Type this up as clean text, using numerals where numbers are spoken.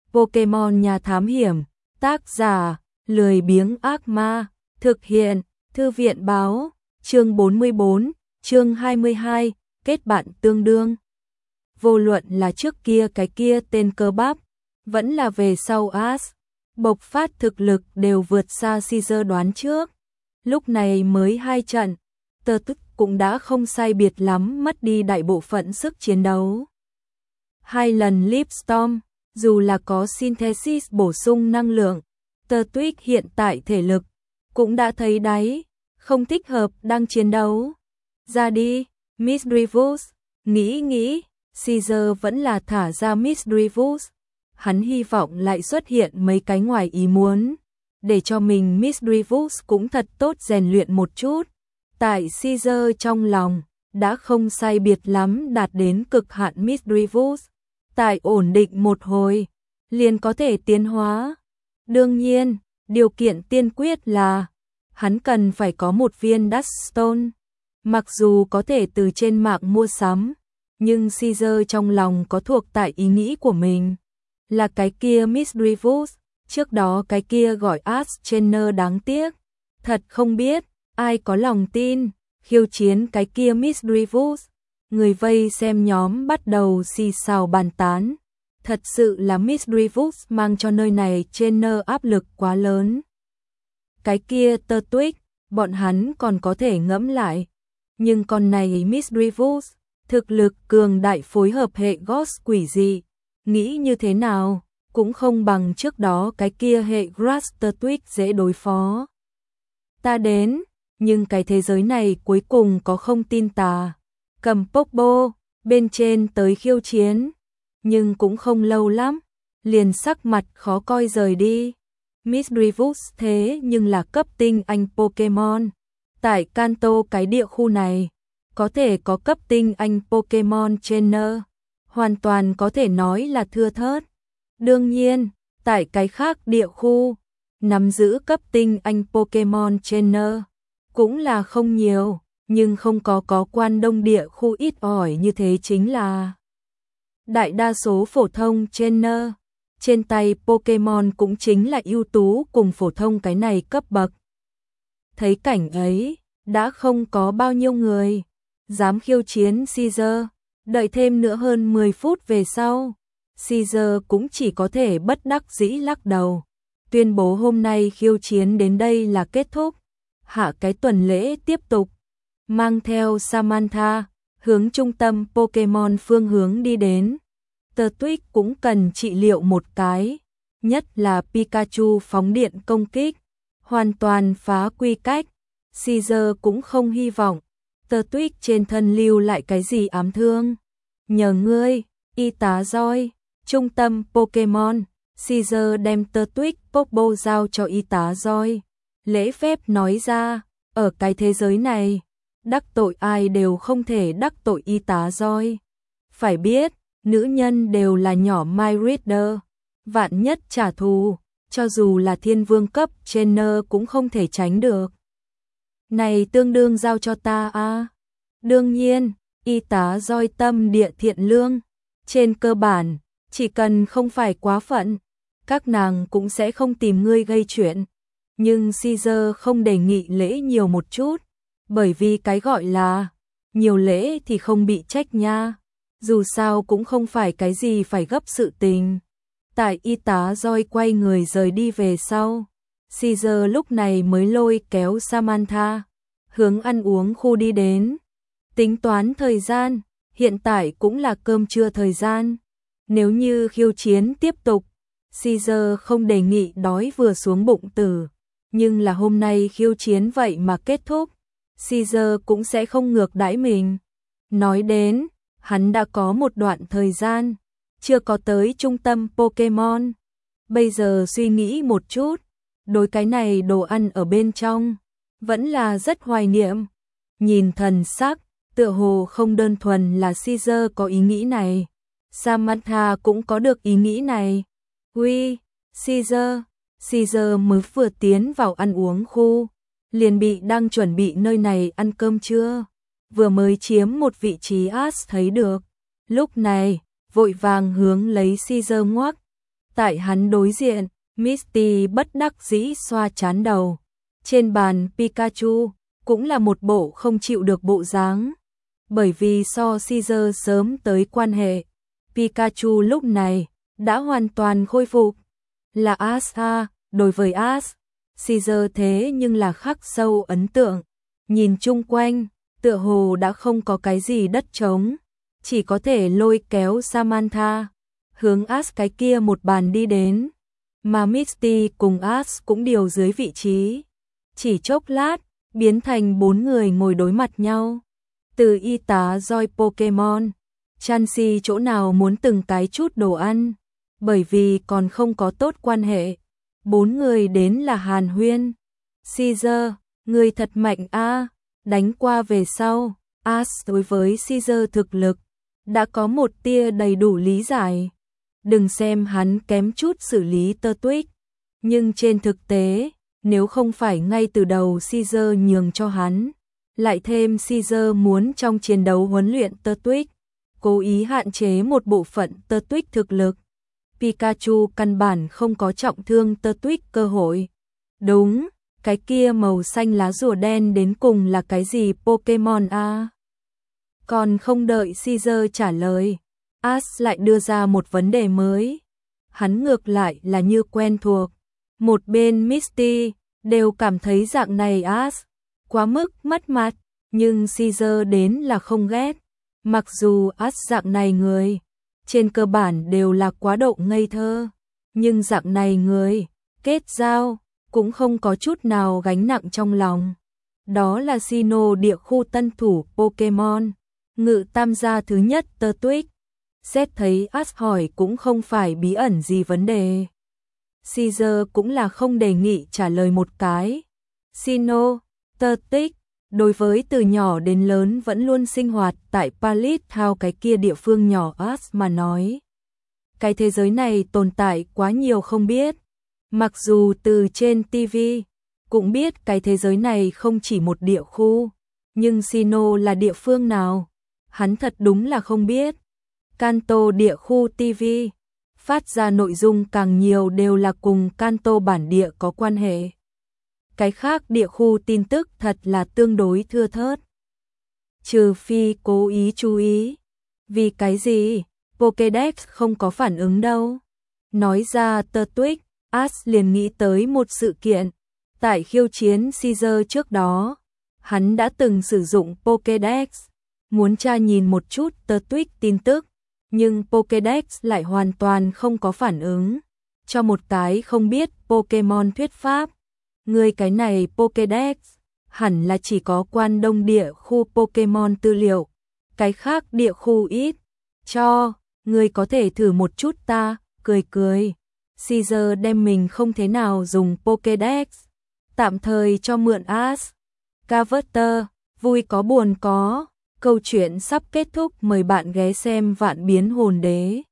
Pokemon nhà thám hiểm, tác giả, lười biếng ác ma, thực hiện, thư viện báo, chương 44, chương 22, kết bạn tương đương. Vô luận là trước kia cái kia tên cơ bắp, vẫn là về sau Ash, bộc phát thực lực đều vượt xa Caesar đoán trước. Lúc này mới 2 trận, Tơ Tức cũng đã không sai biệt lắm mất đi đại bộ phận sức chiến đấu. 2 lần Leaf Storm, dù là có Synthesis bổ sung năng lượng, Tơ Tuyết hiện tại thể lực cũng đã thấy đáy, không thích hợp đang chiến đấu. Ra đi, Misdreavus, nghĩ, Caesar vẫn là thả ra Misdreavus. Hắn hy vọng lại xuất hiện mấy cái ngoài ý muốn, để cho mình Misdreavus cũng thật tốt rèn luyện một chút. Tại Caesar trong lòng, đã không sai biệt lắm đạt đến cực hạn Misdreavus. Tại ổn định một hồi, liền có thể tiến hóa. Đương nhiên, điều kiện tiên quyết là hắn cần phải có một viên Duststone. Mặc dù có thể từ trên mạng mua sắm, nhưng Caesar trong lòng có thuộc tại ý nghĩ của mình. Là cái kia Misdreavus, trước đó cái kia gọi Ash Trainer đáng tiếc. Thật không biết, ai có lòng tin, khiêu chiến cái kia Misdreavus. Người vây xem nhóm bắt đầu xì xào bàn tán. Thật sự là Misdreavus mang cho nơi này trainer áp lực quá lớn. Cái kia Tơ Tuyết, bọn hắn còn có thể ngẫm lại. Nhưng con này Misdreavus, thực lực cường đại phối hợp hệ Ghost quỷ dị. Nghĩ như thế nào, cũng không bằng trước đó cái kia hệ Grass Tơ Tuyết dễ đối phó. Ta đến, nhưng cái thế giới này cuối cùng có không tin tà. Cầm Pokeball, bên trên tới khiêu chiến. Nhưng cũng không lâu lắm, liền sắc mặt khó coi rời đi. Misdreavus thế nhưng là cấp tinh anh Pokemon. Tại Kanto cái địa khu này, có thể có cấp tinh anh Pokemon Trainer, hoàn toàn có thể nói là thưa thớt. Đương nhiên, tại cái khác địa khu, nắm giữ cấp tinh anh Pokemon Trainer, cũng là không nhiều, nhưng không có Quan Đông địa khu ít ỏi như thế chính là đại đa số phổ thông trainer trên tay Pokemon cũng chính là ưu tú cùng phổ thông cái này cấp bậc. Thấy cảnh ấy, đã không có bao nhiêu người dám khiêu chiến Caesar. Đợi thêm nữa hơn 10 phút về sau, Caesar cũng chỉ có thể bất đắc dĩ lắc đầu, tuyên bố hôm nay khiêu chiến đến đây là kết thúc. Hạ cái tuần lễ tiếp tục, mang theo Samantha hướng trung tâm Pokemon phương hướng đi đến. Tơ Tuyết cũng cần trị liệu một cái, nhất là Pikachu phóng điện công kích, hoàn toàn phá quy cách. Caesar cũng không hy vọng Tơ Tuyết trên thân lưu lại cái gì ám thương. Nhờ ngươi, y tá Joy, trung tâm Pokemon. Caesar đem Tơ Tuyết Pokeball giao cho y tá Joy, lễ phép nói ra, ở cái thế giới này, đắc tội ai đều không thể đắc tội y tá Joy. Phải biết, nữ nhân đều là nhỏ My Reader, vạn nhất trả thù, cho dù là thiên vương cấp trainer cũng không thể tránh được. Này tương đương giao cho ta à? Đương nhiên, y tá Joy tâm địa thiện lương, trên cơ bản, chỉ cần không phải quá phận, các nàng cũng sẽ không tìm ngươi gây chuyện. Nhưng Caesar không đề nghị lễ nhiều một chút, bởi vì cái gọi là nhiều lễ thì không bị trách nha. Dù sao cũng không phải cái gì phải gấp sự tình. Tại y tá Joy quay người rời đi về sau, Caesar lúc này mới lôi kéo Samantha hướng ăn uống khu đi đến. Tính toán thời gian, hiện tại cũng là cơm trưa thời gian. Nếu như khiêu chiến tiếp tục, Caesar không đề nghị đói vừa xuống bụng tử. Nhưng là hôm nay khiêu chiến vậy mà kết thúc, Caesar cũng sẽ không ngược đãi mình. Nói đến, hắn đã có một đoạn thời gian chưa có tới trung tâm Pokemon. Bây giờ suy nghĩ một chút, đối cái này đồ ăn ở bên trong vẫn là rất hoài niệm. Nhìn thần sắc, tựa hồ không đơn thuần là Caesar có ý nghĩ này, Samantha cũng có được ý nghĩ này. Uy, Caesar mới vừa tiến vào ăn uống khu, liền bị đang chuẩn bị nơi này ăn cơm trưa, vừa mới chiếm một vị trí Ash thấy được. Lúc này, vội vàng hướng lấy Caesar ngoắc. Tại hắn đối diện, Misty bất đắc dĩ xoa trán đầu. Trên bàn Pikachu cũng là một bộ không chịu được bộ dáng. Bởi vì so Caesar sớm tới quan hệ, Pikachu lúc này đã hoàn toàn khôi phục. Là Ash đối với Ash, Caesar thế nhưng là khắc sâu ấn tượng. Nhìn chung quanh, tựa hồ đã không có cái gì đất trống, chỉ có thể lôi kéo Samantha hướng Ash cái kia một bàn đi đến, mà Misty cùng Ash cũng điều dưới vị trí. Chỉ chốc lát, biến thành 4 người ngồi đối mặt nhau. Từ y tá Joy Pokemon, Chansey chỗ nào muốn từng cái chút đồ ăn, bởi vì còn không có tốt quan hệ. 4 người đến là hàn huyên. Caesar, người thật mạnh a. Đánh qua về sau, Ash đối với Caesar thực lực đã có một tia đầy đủ lý giải. Đừng xem hắn kém chút xử lý Turtwig, nhưng trên thực tế, nếu không phải ngay từ đầu Caesar nhường cho hắn, lại thêm Caesar muốn trong chiến đấu huấn luyện Turtwig, cố ý hạn chế một bộ phận Turtwig thực lực, Pikachu căn bản không có trọng thương Turtwig cơ hội. Đúng, cái kia màu xanh lá rùa đen đến cùng là cái gì Pokemon a? Còn không đợi Caesar trả lời, Ash lại đưa ra một vấn đề mới. Hắn ngược lại là như quen thuộc. Một bên Misty đều cảm thấy dạng này Ash quá mức mất mặt, nhưng Caesar đến là không ghét. Mặc dù Ash dạng này người trên cơ bản đều là quá độ ngây thơ, nhưng dạng này người kết giao cũng không có chút nào gánh nặng trong lòng. Đó là Sinnoh địa khu tân thủ Pokemon, ngự tam gia thứ nhất Turtwig. Xét thấy Ash hỏi cũng không phải bí ẩn gì vấn đề. Caesar cũng là không đề nghị trả lời một cái. Sinnoh, Turtwig, đối với từ nhỏ đến lớn vẫn luôn sinh hoạt tại Pallet Town cái kia địa phương nhỏ Ash mà nói. Cái thế giới này tồn tại quá nhiều không biết. Mặc dù từ trên TV cũng biết cái thế giới này không chỉ một địa khu, nhưng Sinnoh là địa phương nào? Hắn thật đúng là không biết. Kanto địa khu TV phát ra nội dung càng nhiều đều là cùng Kanto bản địa có quan hệ. Cái khác địa khu tin tức thật là tương đối thưa thớt. Trừ phi cố ý chú ý. Vì cái gì? Pokédex không có phản ứng đâu. Nói ra Turtwig, Ash liền nghĩ tới một sự kiện. Tại khiêu chiến Caesar trước đó, hắn đã từng sử dụng Pokédex, muốn tra nhìn một chút Turtwig tin tức, nhưng Pokédex lại hoàn toàn không có phản ứng. Cho một cái không biết Pokemon thuyết pháp, người cái này Pokédex hẳn là chỉ có Quan Đông địa khu Pokemon tư liệu, cái khác địa khu ít. Cho, người có thể thử một chút ta, cười cười. Caesar đem mình không thế nào dùng Pokédex, tạm thời cho mượn Ash. Carver, vui có buồn có. Câu chuyện sắp kết thúc, mời bạn ghé xem Vạn Biến Hồn Đế.